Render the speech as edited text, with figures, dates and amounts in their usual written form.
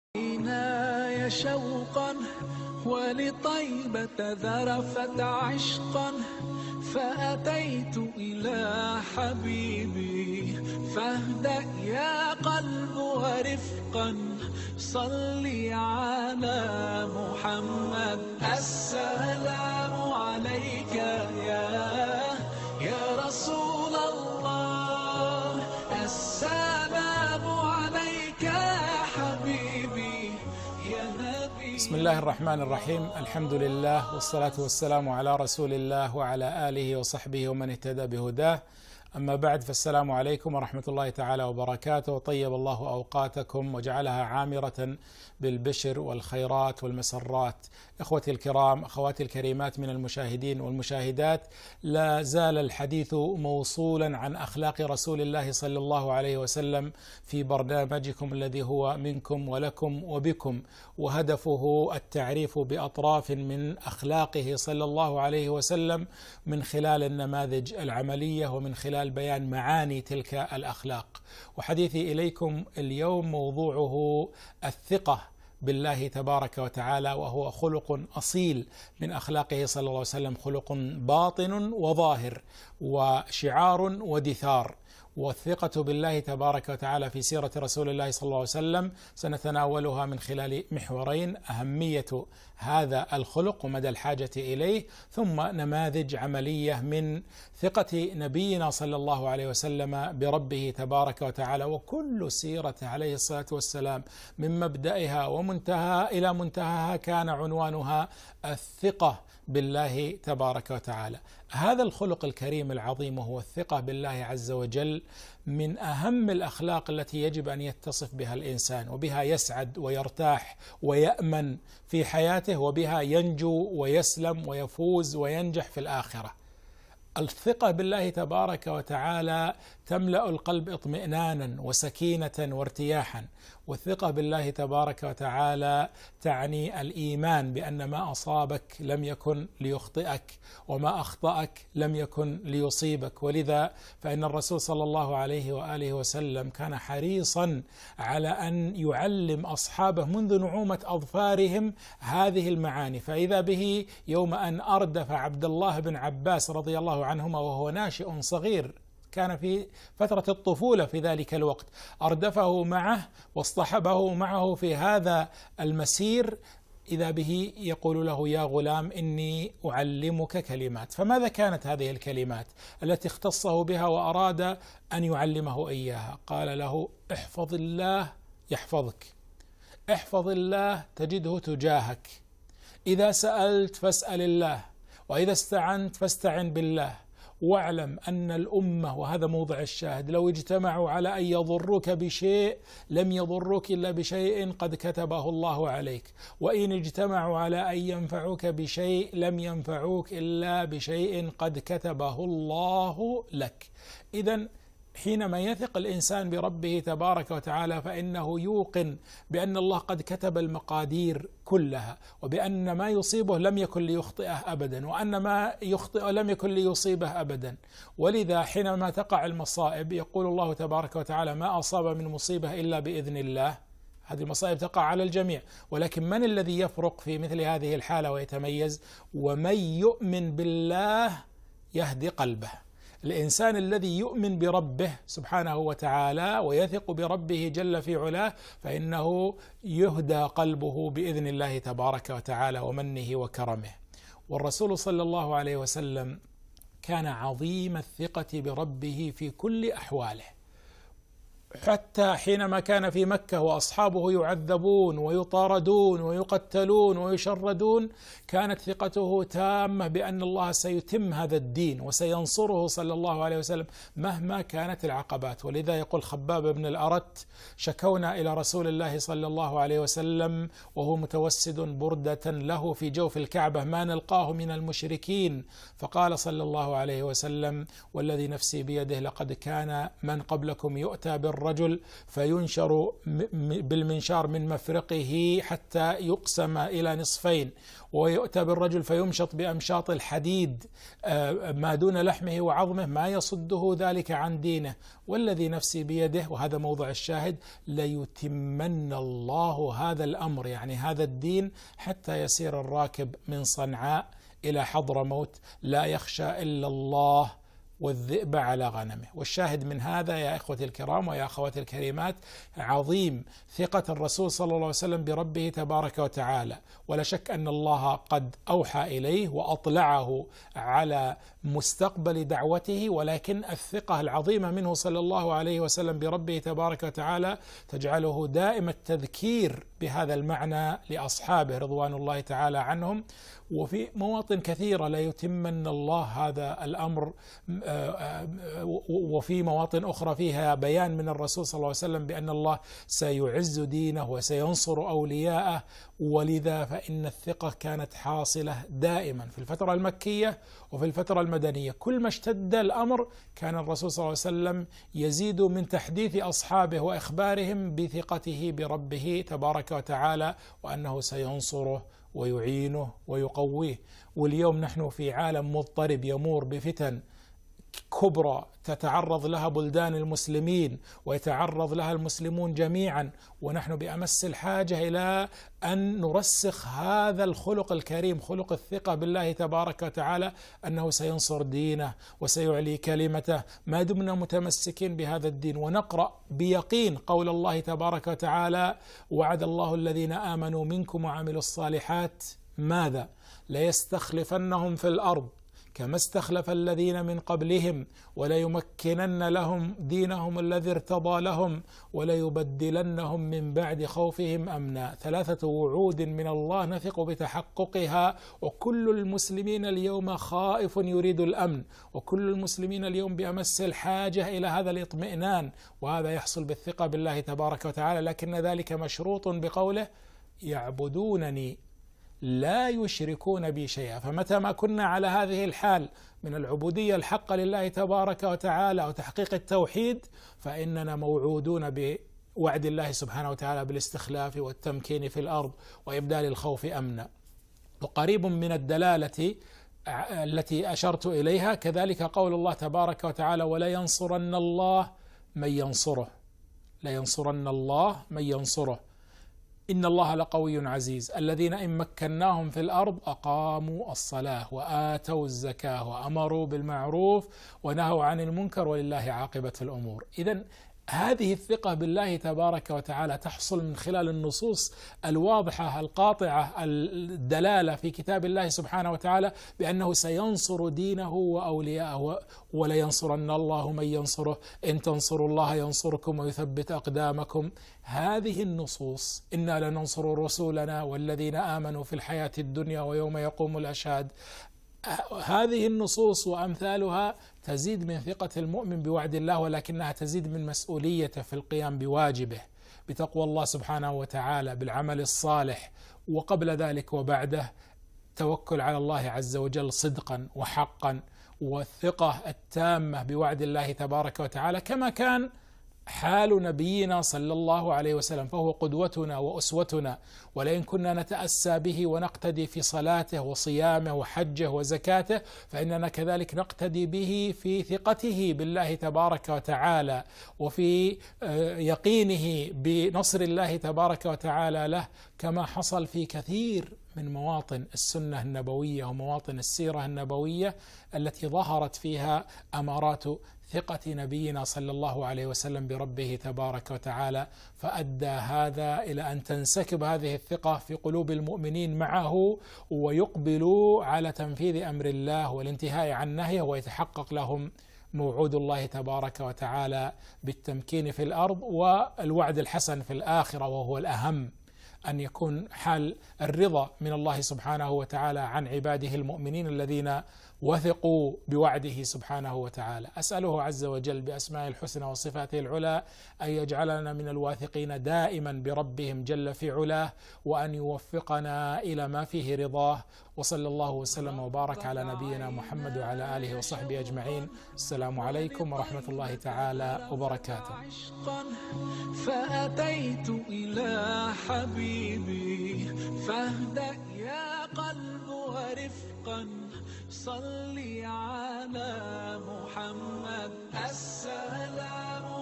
يا شوقا ولطيبة ذرفت عشقا، فأتيت إلى حبيبي فاهدأ يا قلب ورفقا، صلي على محمد. السلام عليك يا رسول الله، السلام عليك يا حبيبي يا نبي. بسم الله الرحمن الرحيم، الحمد لله والصلاة والسلام على رسول الله وعلى آله وصحبه ومن اهتدى بهداه. أما بعد، فالسلام عليكم ورحمة الله تعالى وبركاته. طيب الله أوقاتكم وجعلها عامرة بالبشر والخيرات والمسرات. إخوتي الكرام، أخواتي الكريمات من المشاهدين والمشاهدات، لا زال الحديث موصولا عن أخلاق رسول الله صلى الله عليه وسلم في برنامجكم الذي هو منكم ولكم وبكم، وهدفه التعريف بأطراف من أخلاقه صلى الله عليه وسلم من خلال النماذج العملية ومن خلال بيان معاني تلك الأخلاق. وحديثي إليكم اليوم موضوعه الثقة بالله تبارك وتعالى، وهو خلق أصيل من أخلاقه صلى الله عليه وسلم، خلق باطن وظاهر وشعار ودثار. والثقة بالله تبارك وتعالى في سيرة رسول الله صلى الله عليه وسلم سنتناولها من خلال محورين: أهمية هذا الخلق ومدى الحاجة إليه، ثم نماذج عملية من ثقة نبينا صلى الله عليه وسلم بربه تبارك وتعالى. وكل سيرة عليه الصلاة والسلام من مبدأها ومنتهى إلى منتهاها كان عنوانها الثقة بالله تبارك وتعالى. هذا الخلق الكريم العظيم وهو الثقة بالله عز وجل من أهم الأخلاق التي يجب أن يتصف بها الإنسان، وبها يسعد ويرتاح ويأمن في حياته، وبها ينجو ويسلم ويفوز وينجح في الآخرة. الثقة بالله تبارك وتعالى تملأ القلب اطمئنانا وسكينة وارتياحا. والثقة بالله تبارك وتعالى تعني الإيمان بأن ما أصابك لم يكن ليخطئك، وما أخطأك لم يكن ليصيبك. ولذا فإن الرسول صلى الله عليه وآله وسلم كان حريصا على أن يعلم أصحابه منذ نعومة أظفارهم هذه المعاني. فإذا به يوم أن أردف عبد الله بن عباس رضي الله عنهما وهو ناشئ صغير، كان في فترة الطفولة في ذلك الوقت، أردفه معه واصطحبه معه في هذا المسير، إذا به يقول له: يا غلام إني أعلمك كلمات. فماذا كانت هذه الكلمات التي اختصه بها وأراد أن يعلمه إياها؟ قال له: احفظ الله يحفظك، احفظ الله تجده تجاهك، إذا سألت فاسأل الله، وإذا استعنت فاستعن بالله، واعلم أن الأمة، وهذا موضع الشاهد، لو اجتمعوا على أن يضروك بشيء لم يضروك إلا بشيء قد كتبه الله عليك، وإن اجتمعوا على أن ينفعوك بشيء لم ينفعوك إلا بشيء قد كتبه الله لك. إذن حينما يثق الإنسان بربه تبارك وتعالى فإنه يوقن بأن الله قد كتب المقادير كلها، وبأن ما يصيبه لم يكن ليخطئه أبدا، وأن ما يخطئه لم يكن ليصيبه أبدا. ولذا حينما تقع المصائب يقول الله تبارك وتعالى: ما أصاب من مصيبة إلا بإذن الله. هذه المصائب تقع على الجميع، ولكن من الذي يفرق في مثل هذه الحالة ويتميز؟ ومن يؤمن بالله يهدي قلبه. الإنسان الذي يؤمن بربه سبحانه وتعالى ويثق بربه جل في علاه فإنه يهدى قلبه بإذن الله تبارك وتعالى ومنه وكرمه. والرسول صلى الله عليه وسلم كان عظيم الثقة بربه في كل أحواله، حتى حينما كان في مكة وأصحابه يعذبون ويطاردون ويقتلون ويشردون كانت ثقته تامة بأن الله سيتم هذا الدين وسينصره صلى الله عليه وسلم مهما كانت العقبات. ولذا يقول خباب بن الأرت: شكونا إلى رسول الله صلى الله عليه وسلم وهو متوسد بردة له في جوف الكعبة ما نلقاه من المشركين، فقال صلى الله عليه وسلم: والذي نفسي بيده لقد كان من قبلكم يؤتى بالرجل بالرجل فينشر بالمنشار من مفرقه حتى يقسم إلى نصفين، ويؤتى بالرجل فيمشط بأمشاط الحديد ما دون لحمه وعظمه، ما يصده ذلك عن دينه. والذي نفسي بيده، وهذا موضع الشاهد، ليتمن الله هذا الأمر، يعني هذا الدين، حتى يسير الراكب من صنعاء إلى حضرموت لا يخشى إلا الله والذئب على غنمه. والشاهد من هذا يا إخوتي الكرام ويا أخواتي الكريمات عظيم ثقة الرسول صلى الله عليه وسلم بربه تبارك وتعالى. ولا شك أن الله قد أوحى إليه وأطلعه على مستقبل دعوته، ولكن الثقة العظيمة منه صلى الله عليه وسلم بربه تبارك وتعالى تجعله دائم التذكير بهذا المعنى لأصحابه رضوان الله تعالى عنهم. وفي مواطن كثيرة لا يتمن الله هذا الأمر، وفي مواطن أخرى فيها بيان من الرسول صلى الله عليه وسلم بأن الله سيعز دينه وسينصر أولياءه. ولذا فإن الثقة كانت حاصلة دائما في الفترة المكية وفي الفترة المدنية. كل ما اشتد الأمر كان الرسول صلى الله عليه وسلم يزيد من تحديث أصحابه وإخبارهم بثقته بربه تبارك وتعالى، وأنه سينصره ويعينه ويقويه. واليوم نحن في عالم مضطرب يمور بفتن كبرى تتعرض لها بلدان المسلمين ويتعرض لها المسلمون جميعا، ونحن بأمس الحاجة إلى أن نرسخ هذا الخلق الكريم، خلق الثقة بالله تبارك وتعالى أنه سينصر دينه وسيعلي كلمته ما دمنا متمسكين بهذا الدين. ونقرأ بيقين قول الله تبارك وتعالى: وعد الله الذين آمنوا منكم وعملوا الصالحات ماذا؟ ليستخلفنهم في الأرض كما استخلف الذين من قبلهم وليمكنن لهم دينهم الذي ارتضى لهم وليبدلنهم من بعد خوفهم أمنا. 3 وعود من الله نثق بتحققها، وكل المسلمين اليوم خائف يريد الأمن، وكل المسلمين اليوم بأمس الحاجة إلى هذا الاطمئنان، وهذا يحصل بالثقة بالله تبارك وتعالى، لكن ذلك مشروط بقوله: يعبدونني لا يشركون بي شيئا. فمتى ما كنا على هذه الحال من العبودية الحقة لله تبارك وتعالى وتحقيق التوحيد، فإننا موعودون بوعد الله سبحانه وتعالى بالاستخلاف والتمكين في الأرض وإبدال الخوف أمنا. وقريب من الدلالة التي أشرت إليها كذلك قول الله تبارك وتعالى: ولا ينصرن الله من ينصره، لا ينصرن الله من ينصره، إن الله لقوي عزيز، الذين إن مكناهم في الأرض أقاموا الصلاة وآتوا الزكاة وأمروا بالمعروف ونهوا عن المنكر ولله عاقبة الأمور. إذن هذه الثقة بالله تبارك وتعالى تحصل من خلال النصوص الواضحة القاطعة الدلالة في كتاب الله سبحانه وتعالى بأنه سينصر دينه وأولياءه. ولا ينصرن الله من ينصره، إن تنصروا الله ينصركم ويثبت أقدامكم. هذه النصوص: إنا لننصر رسولنا والذين آمنوا في الحياة الدنيا ويوم يقوم الأشهاد، هذه النصوص وأمثالها تزيد من ثقة المؤمن بوعد الله، ولكنها تزيد من مسؤوليته في القيام بواجبه بتقوى الله سبحانه وتعالى، بالعمل الصالح، وقبل ذلك وبعده توكل على الله عز وجل صدقا وحقا، والثقة التامة بوعد الله تبارك وتعالى، كما كان حال نبينا صلى الله عليه وسلم، فهو قدوتنا وأسوتنا. ولئن كنا نتأسى به ونقتدي في صلاته وصيامه وحجه وزكاته، فإننا كذلك نقتدي به في ثقته بالله تبارك وتعالى وفي يقينه بنصر الله تبارك وتعالى له، كما حصل في كثير من مواطن السنة النبوية ومواطن السيرة النبوية التي ظهرت فيها أمارات ثقة نبينا صلى الله عليه وسلم بربه تبارك وتعالى، فأدى هذا إلى أن تنسكب هذه الثقة في قلوب المؤمنين معه، ويقبلوا على تنفيذ أمر الله والانتهاء عن نهيه، ويتحقق لهم موعود الله تبارك وتعالى بالتمكين في الأرض والوعد الحسن في الآخرة، وهو الأهم. أن يكون حال الرضا من الله سبحانه وتعالى عن عباده المؤمنين الذين وثقوا بوعده سبحانه وتعالى. أسأله عز وجل بأسماء الحسنى وصفاته العلى أن يجعلنا من الواثقين دائما بربهم جل في علاه، وأن يوفقنا إلى ما فيه رضاه. وصلى الله وسلم وبارك على نبينا محمد وعلى آله وصحبه أجمعين. السلام عليكم ورحمة الله تعالى وبركاته. فأتيت إلى حبيبي فاهدأ يا قلب ورفقا، صلي على محمد. السلام